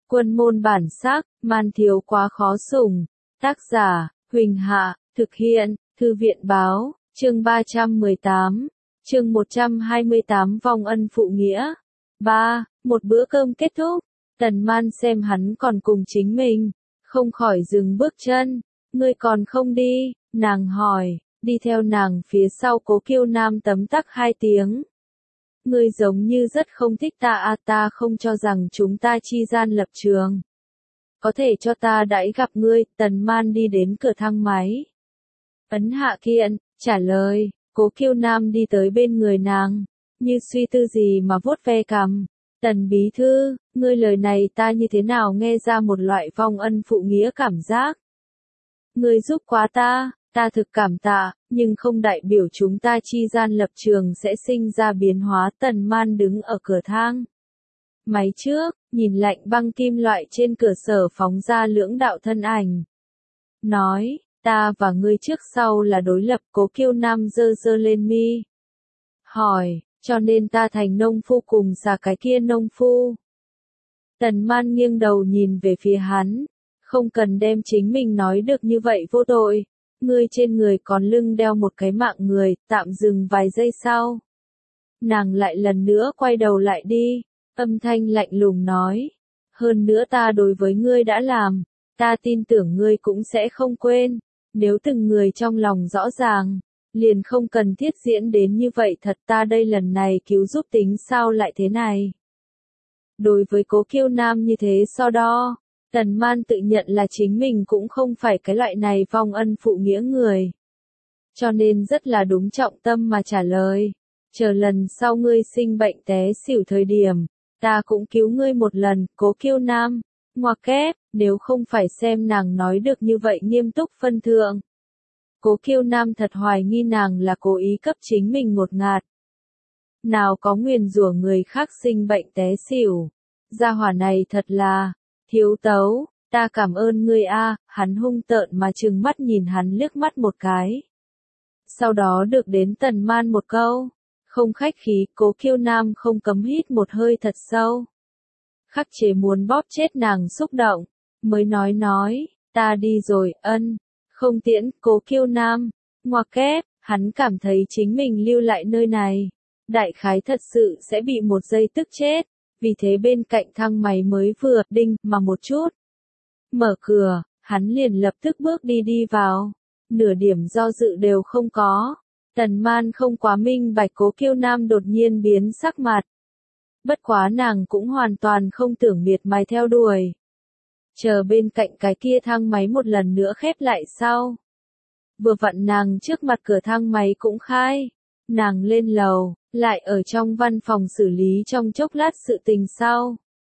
Quân môn bản sắc, man thiếu quá khó sủng. Tác giả, Huỳnh Hạ, thực hiện, Thư viện báo, chương 318, chương 128 vong ân phụ nghĩa. 3. Một bữa cơm kết thúc, Tần Man xem hắn còn cùng chính mình, không khỏi dừng bước chân. Ngươi còn không đi, nàng hỏi, đi theo nàng phía sau Cố Kiêu Nam tấm tắc 2 tiếng. Ngươi giống như rất không thích ta ta không cho rằng chúng ta chi gian lập trường. Có thể cho ta đãi gặp ngươi. Tần Man đi đến cửa thang máy. Ấn hạ kiện, trả lời. Cố Kiêu Nam đi tới bên người nàng, như suy tư gì mà vuốt ve cằm. Tần bí thư, ngươi lời này ta như thế nào nghe ra một loại vong ân phụ nghĩa cảm giác. Ngươi giúp quá ta thực cảm tạ, nhưng không đại biểu chúng ta chi gian lập trường sẽ sinh ra biến hóa. Tần Man đứng ở cửa thang máy trước, nhìn lạnh băng kim loại trên cửa sở phóng ra lưỡng đạo thân ảnh. Nói, ta và ngươi trước sau là đối lập. Cố Kiêu Nam giơ giơ lên mi. Hỏi, cho nên ta thành nông phu cùng xà cái kia nông phu. Tần Man nghiêng đầu nhìn về phía hắn. Không cần đem chính mình nói được như vậy vô tội. Ngươi trên người còn lưng đeo một cái mạng người. Tạm dừng vài giây sau, nàng lại lần nữa quay đầu lại đi. Âm thanh lạnh lùng nói. Hơn nữa ta đối với ngươi đã làm, ta tin tưởng ngươi cũng sẽ không quên. Nếu từng người trong lòng rõ ràng, liền không cần thiết diễn đến như vậy. Thật ta đây lần này cứu giúp tính sao lại thế này. Đối với Cố Kiêu Nam như thế so đo, Tần Man tự nhận là chính mình cũng không phải cái loại này vong ân phụ nghĩa người. Cho nên rất là đúng trọng tâm mà trả lời. Chờ lần sau ngươi sinh bệnh té xỉu thời điểm, ta cũng cứu ngươi một lần. Cố Kiêu Nam, ngoặc kép, nếu không phải xem nàng nói được như vậy nghiêm túc phân thượng. Cố Kiêu Nam thật hoài nghi nàng là cố ý cấp chính mình ngột ngạt. Nào có nguyền rủa người khác sinh bệnh té xỉu. Gia hỏa này thật là thiếu tấu. Ta cảm ơn ngươi hắn hung tợn mà trừng mắt nhìn hắn liếc mắt một cái. Sau đó được đến Tần Man một câu. Không khách khí. Cố Kiêu Nam không cấm hít một hơi thật sâu. Khắc chế muốn bóp chết nàng xúc động. Mới nói, ta đi rồi. Không tiễn. Cố Kiêu Nam, ngoặc kép, hắn cảm thấy chính mình lưu lại nơi này. Đại khái thật sự sẽ bị một giây tức chết. Vì thế bên cạnh thang máy mới vừa đinh mà một chút mở cửa, hắn liền lập tức bước đi vào. Nửa điểm do dự đều không có. Tần Man không quá minh bạch Cố Kiêu Nam đột nhiên biến sắc mặt. Bất quá nàng cũng hoàn toàn không tưởng miệt mài theo đuổi. Chờ bên cạnh cái kia thang máy một lần nữa khép lại sau. Vừa vặn nàng trước mặt cửa thang máy cũng khai. Nàng lên lầu, lại ở trong văn phòng xử lý trong chốc lát sự tình sau.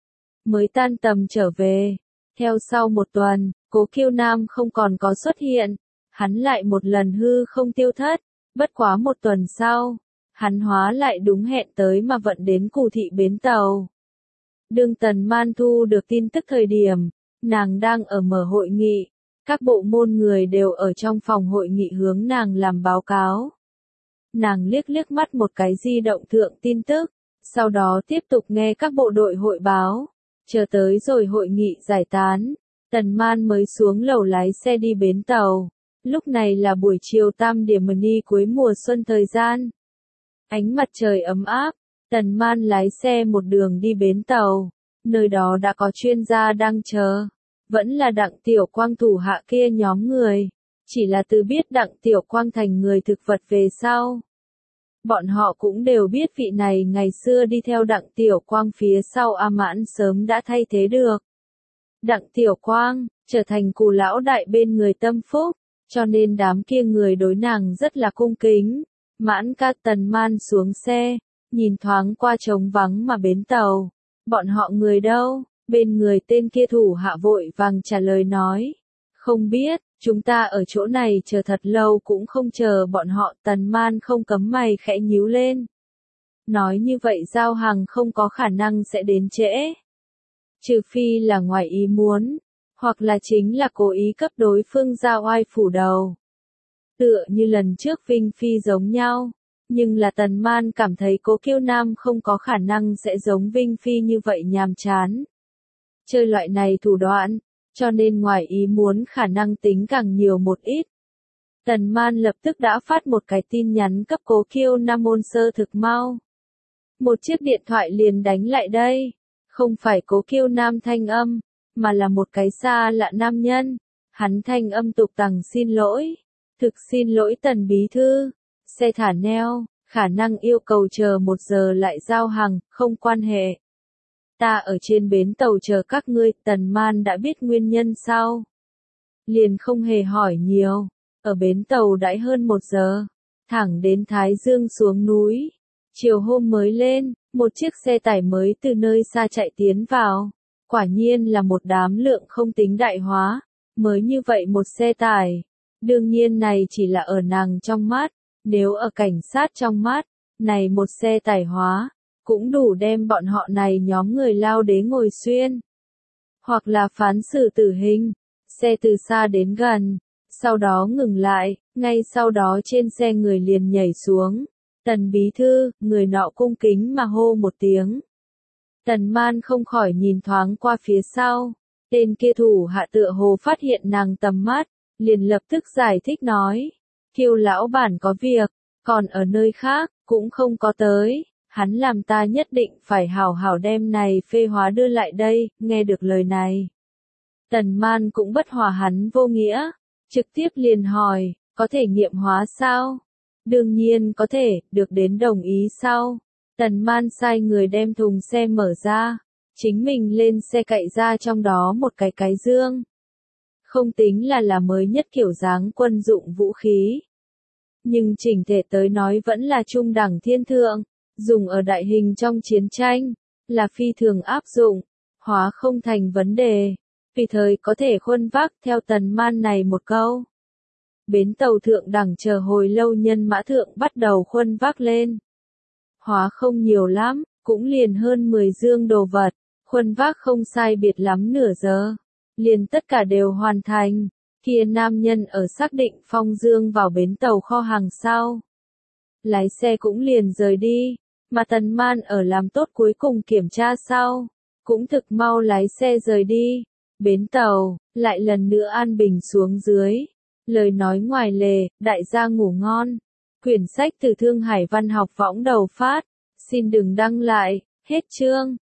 Mới tan tầm trở về. Theo sau một tuần, Cố Kiêu Nam không còn có xuất hiện. Hắn lại một lần hư không tiêu thất. Bất quá một tuần sau, hắn hóa lại đúng hẹn tới mà vận đến Cù Thị bến tàu. Đương Tần Man thu được tin tức thời điểm, nàng đang ở mở hội nghị. Các bộ môn người đều ở trong phòng hội nghị hướng nàng làm báo cáo. Nàng liếc mắt một cái di động thượng tin tức, sau đó tiếp tục nghe các bộ đội hội báo. Chờ tới rồi hội nghị giải tán, Tần Man mới xuống lầu lái xe đi bến tàu. Lúc này là buổi chiều tam điểm ni cuối mùa xuân thời gian. Ánh mặt trời ấm áp, Tần Man lái xe một đường đi bến tàu. Nơi đó đã có chuyên gia đang chờ. Vẫn là Đặng Tiểu Quang thủ hạ kia nhóm người. Chỉ là từ biết Đặng Tiểu Quang thành người thực vật về sau. Bọn họ cũng đều biết vị này ngày xưa đi theo Đặng Tiểu Quang phía sau A Mãn sớm đã thay thế được. Đặng Tiểu Quang, trở thành Cù lão đại bên người tâm phúc, cho nên đám kia người đối nàng rất là cung kính. Mãn ca. Tần Man xuống xe, nhìn thoáng qua trống vắng mà bến tàu. Bọn họ người đâu? Bên người tên kia thủ hạ vội vàng trả lời nói. Không biết, chúng ta ở chỗ này chờ thật lâu cũng không chờ bọn họ. Tần Man không cấm mày khẽ nhíu lên. Nói như vậy giao hàng không có khả năng sẽ đến trễ. Trừ phi là ngoài ý muốn, hoặc là chính là cố ý cấp đối phương giao oai phủ đầu. Tựa như lần trước Vinh Phi giống nhau, nhưng là Tần Man cảm thấy Cố Kiêu Nam không có khả năng sẽ giống Vinh Phi như vậy nhàm chán. chơi loại này thủ đoạn, cho nên ngoài ý muốn khả năng tính càng nhiều một ít. Tần Man lập tức đã phát một cái tin nhắn cấp Cố Kiêu Nam ôn sơ thực mau. Một chiếc điện thoại liền đánh lại đây, không phải Cố Kiêu Nam thanh âm, mà là một cái xa lạ nam nhân. Hắn thanh âm tục tằng xin lỗi, thực xin lỗi Tần bí thư, xe thả neo, khả năng yêu cầu chờ 1 giờ lại giao hàng, không quan hệ. Ta ở trên bến tàu chờ các ngươi. Tần Man đã biết nguyên nhân sau, liền không hề hỏi nhiều, ở bến tàu đãi hơn 1 giờ, thẳng đến Thái Dương xuống núi. Chiều hôm mới lên, một chiếc xe tải mới từ nơi xa chạy tiến vào, quả nhiên là một đám lượng không tính đại hóa, mới như vậy một xe tải. Đương nhiên này chỉ là ở nàng trong mắt, nếu ở cảnh sát trong mắt, này một xe tải hóa, cũng đủ đem bọn họ này nhóm người lao đế ngồi xuyên. Hoặc là phán xử tử hình. Xe từ xa đến gần, sau đó ngừng lại, ngay sau đó trên xe người liền nhảy xuống. Tần bí thư, người nọ cung kính mà hô một tiếng. Tần Man không khỏi nhìn thoáng qua phía sau, tên kia thủ hạ tựa hồ phát hiện nàng tầm mắt, liền lập tức giải thích nói. Kiêu lão bản có việc, còn ở nơi khác, cũng không có tới, hắn làm ta nhất định phải hảo hảo đem này phê hóa đưa lại đây. Nghe được lời này, Tần Man cũng bất hòa hắn vô nghĩa, trực tiếp liền hỏi, có thể nghiệm hóa sao? Đương nhiên có thể, được đến đồng ý sau. Tần Man sai người đem thùng xe mở ra, chính mình lên xe cậy ra trong đó một cái dương. Không tính là mới nhất kiểu dáng quân dụng vũ khí, nhưng chỉnh thể tới nói vẫn là trung đẳng thiên thượng, dùng ở đại hình trong chiến tranh, là phi thường áp dụng, hóa không thành vấn đề, tùy thời có thể khuân vác. Theo Tần Man này một câu, bến tàu thượng đẳng chờ hồi lâu nhân mã thượng bắt đầu khuân vác lên. Hóa không nhiều lắm, cũng liền hơn 10 dương đồ vật, khuân vác không sai biệt lắm nửa giờ, liền tất cả đều hoàn thành. Kia nam nhân ở xác định phong dương vào bến tàu kho hàng sau, lái xe cũng liền rời đi, mà Tần Man ở làm tốt cuối cùng kiểm tra sau, cũng thực mau lái xe rời đi. Bến tàu lại lần nữa an bình xuống dưới, lời nói ngoài lề, đại gia ngủ ngon. Quyển sách từ Thương Hải Văn học võng đầu phát, xin đừng đăng lại, hết chương.